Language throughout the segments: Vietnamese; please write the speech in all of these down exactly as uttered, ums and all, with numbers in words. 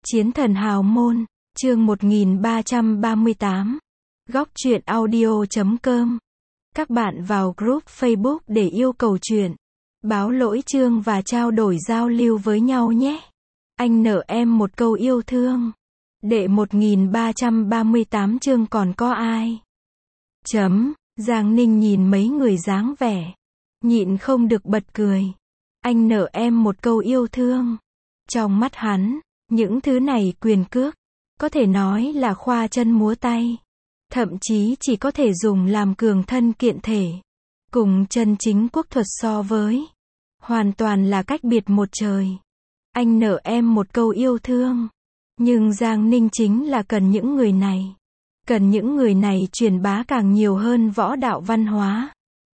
Chiến thần hào môn, chương một nghìn ba trăm ba mươi tám. Góc truyện audio chấm com. Các bạn vào group Facebook để yêu cầu truyện, báo lỗi chương và trao đổi giao lưu với nhau nhé. Anh nợ em một câu yêu thương. Đệ một nghìn ba trăm ba mươi tám chương còn có ai? Chấm, Giang Ninh nhìn mấy người dáng vẻ, nhịn không được bật cười. Anh nợ em một câu yêu thương. Trong mắt hắn, những thứ này quyền cước, có thể nói là khoa chân múa tay. Thậm chí chỉ có thể dùng làm cường thân kiện thể. Cùng chân chính quốc thuật so với, hoàn toàn là cách biệt một trời. Anh nợ em một câu yêu thương. Nhưng Giang Ninh chính là cần những người này. Cần những người này truyền bá càng nhiều hơn võ đạo văn hóa.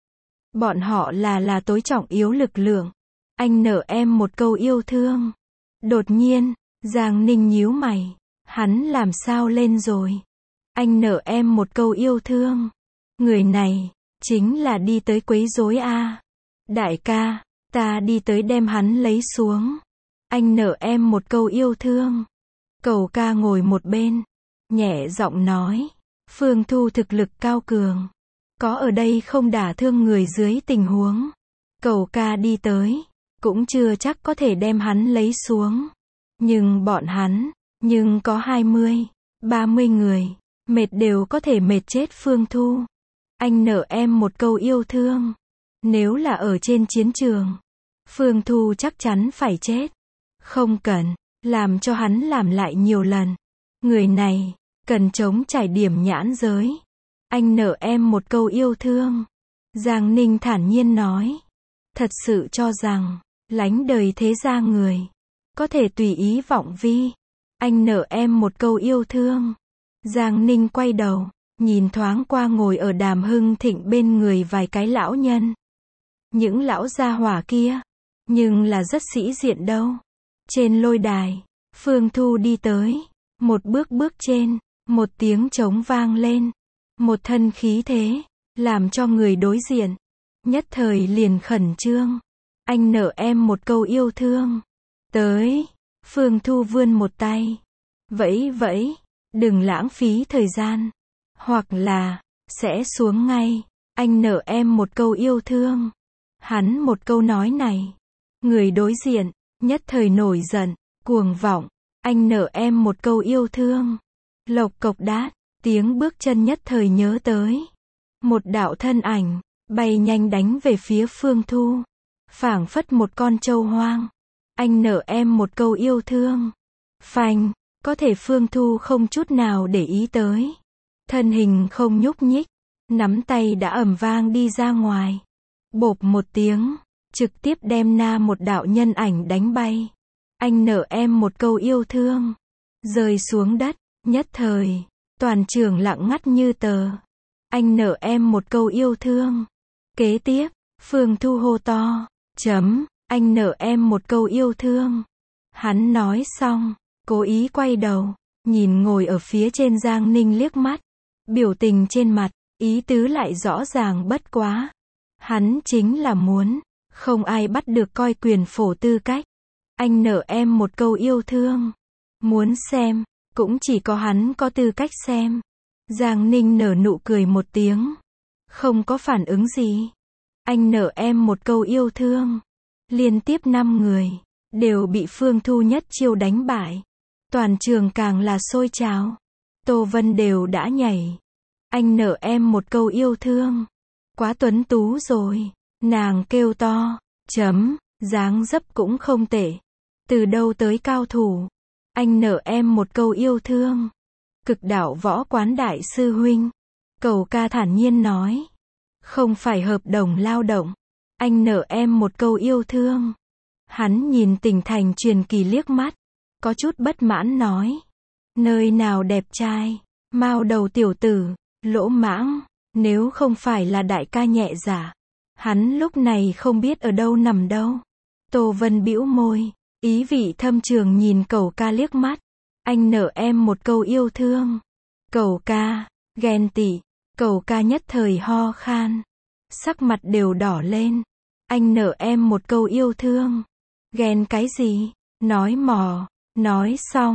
Bọn họ là là tối trọng yếu lực lượng. Anh nợ em một câu yêu thương. Đột nhiên, Giang Ninh nhíu mày. Hắn làm sao lên rồi? Anh nợ em một câu yêu thương. Người này, chính là đi tới quấy rối a. Đại ca, ta đi tới đem hắn lấy xuống. Anh nợ em một câu yêu thương. Cầu ca ngồi một bên, nhẹ giọng nói. Phương Thu thực lực cao cường. Có ở đây không đả thương người dưới tình huống. Cầu ca đi tới, cũng chưa chắc có thể đem hắn lấy xuống. Nhưng bọn hắn, nhưng có hai mươi, ba mươi người, mệt đều có thể mệt chết Phương Thu. Anh nợ em một câu yêu thương. Nếu là ở trên chiến trường, Phương Thu chắc chắn phải chết. Không cần, làm cho hắn làm lại nhiều lần. Người này, cần chống trải điểm nhãn giới. Anh nợ em một câu yêu thương. Giang Ninh thản nhiên nói. Thật sự cho rằng, lánh đời thế gia người, có thể tùy ý vọng vi. Anh nợ em một câu yêu thương. Giang Ninh quay đầu, nhìn thoáng qua ngồi ở Đàm Hưng Thịnh bên người vài cái lão nhân. Những lão gia hỏa kia, nhưng là rất sĩ diện đâu. Trên lôi đài, Phương Thu đi tới, một bước bước trên, một tiếng trống vang lên, một thân khí thế, làm cho người đối diện, nhất thời liền khẩn trương. Anh nợ em một câu yêu thương. Tới, Phương Thu vươn một tay, vẫy vẫy, đừng lãng phí thời gian, hoặc là, sẽ xuống ngay. Anh nợ em một câu yêu thương. Hắn một câu nói này, người đối diện, nhất thời nổi giận, cuồng vọng. Anh nợ em một câu yêu thương. Lộc cộc đát, tiếng bước chân nhất thời nhớ tới. Một đạo thân ảnh, bay nhanh đánh về phía Phương Thu. Phảng phất một con trâu hoang. Anh nợ em một câu yêu thương. Phanh, có thể Phương Thu không chút nào để ý tới. Thân hình không nhúc nhích, nắm tay đã ầm vang đi ra ngoài. Bộp một tiếng, trực tiếp đem na một đạo nhân ảnh đánh bay. Anh nợ em một câu yêu thương. Rơi xuống đất, nhất thời, toàn trường lặng ngắt như tờ. Anh nợ em một câu yêu thương. Kế tiếp, Phương Thu hô to. Chấm, anh nợ em một câu yêu thương. Hắn nói xong, cố ý quay đầu, nhìn ngồi ở phía trên Giang Ninh liếc mắt. Biểu tình trên mặt, ý tứ lại rõ ràng bất quá. Hắn chính là muốn, không ai bắt được coi quyền phổ tư cách. Anh nợ em một câu yêu thương. Muốn xem, cũng chỉ có hắn có tư cách xem. Giang Ninh nở nụ cười một tiếng, không có phản ứng gì. Anh nợ em một câu yêu thương. Liên tiếp năm người, đều bị Phương Thu nhất chiêu đánh bại. Toàn trường càng là sôi trào. Tô Vân đều đã nhảy. Anh nợ em một câu yêu thương. Quá tuấn tú rồi. Nàng kêu to. Chấm, dáng dấp cũng không tệ. Từ đâu tới cao thủ? Anh nợ em một câu yêu thương. Cực đạo võ quán đại sư huynh. Cầu ca thản nhiên nói. Không phải hợp đồng lao động. Anh nợ em một câu yêu thương. Hắn nhìn Tỉnh Thành Truyền Kỳ liếc mắt, có chút bất mãn nói. Nơi nào đẹp trai, mao đầu tiểu tử, lỗ mãng, nếu không phải là đại ca nhẹ dạ, hắn lúc này không biết ở đâu nằm đâu. Tô Vân bĩu môi, ý vị thâm trường nhìn Cầu ca liếc mắt. Anh nợ em một câu yêu thương. Cầu ca, ghen tị. Cầu ca nhất thời ho khan, sắc mặt đều đỏ lên. Anh nợ em một câu yêu thương. Ghen cái gì? Nói mò. Nói xong,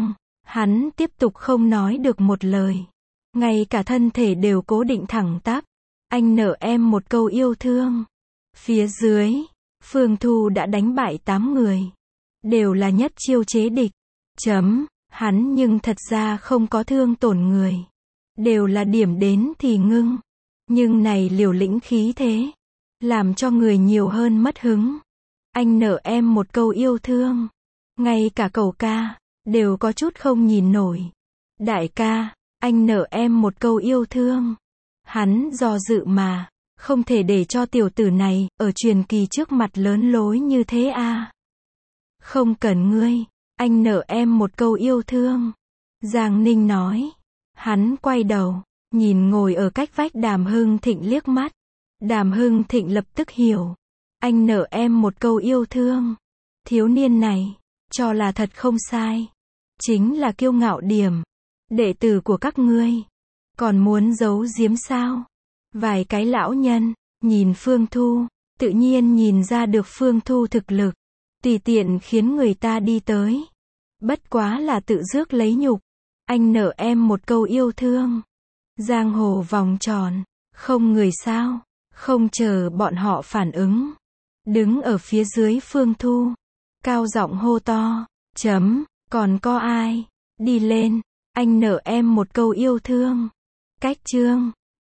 Hắn tiếp tục không nói được một lời. Ngay cả thân thể đều cố định thẳng tắp. Anh nợ em một câu yêu thương. Phía dưới, Phương Thu đã đánh bại tám người. Đều là nhất chiêu chế địch. Chấm, hắn nhưng thật ra không có thương tổn người. Đều là điểm đến thì ngưng. Nhưng này liều lĩnh khí thế. Làm cho người nhiều hơn mất hứng. Anh nợ em một câu yêu thương. Ngay cả cậu ca, đều có chút không nhìn nổi. Đại ca, anh nợ em một câu yêu thương. Hắn do dự mà, không thể để cho tiểu tử này, ở truyền kỳ trước mặt lớn lối như thế à. Không cần ngươi, anh nợ em một câu yêu thương. Giang Ninh nói. Hắn quay đầu, nhìn ngồi ở cách vách Đàm Hưng Thịnh liếc mắt. Đàm Hưng Thịnh lập tức hiểu. Anh nợ em một câu yêu thương. Thiếu niên này, cho là thật không sai. Chính là kiêu ngạo điểm. Đệ tử của các ngươi. Còn muốn giấu giếm sao? Vài cái lão nhân, nhìn Phương Thu, tự nhiên nhìn ra được Phương Thu thực lực. Tùy tiện khiến người ta đi tới. Bất quá là tự rước lấy nhục. Anh nợ em một câu yêu thương. Giang hồ vòng tròn. Không người sao. Không chờ bọn họ phản ứng. Đứng ở phía dưới Phương Thu. Cao giọng hô to. Chấm, còn có ai? Đi lên. Anh nợ em một câu yêu thương. Cách chương.